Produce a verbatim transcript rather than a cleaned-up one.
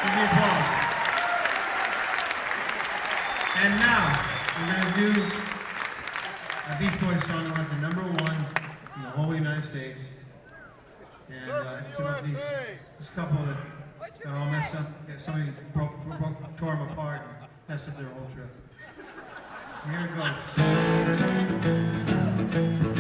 Give me applause. And now, we're going to do a Beach Boys song that went to number one in the whole United States. And uh, it's about these, this couple that got all messed up, got somebody broke, broke, tore them apart, and messed up their whole trip. And here it goes.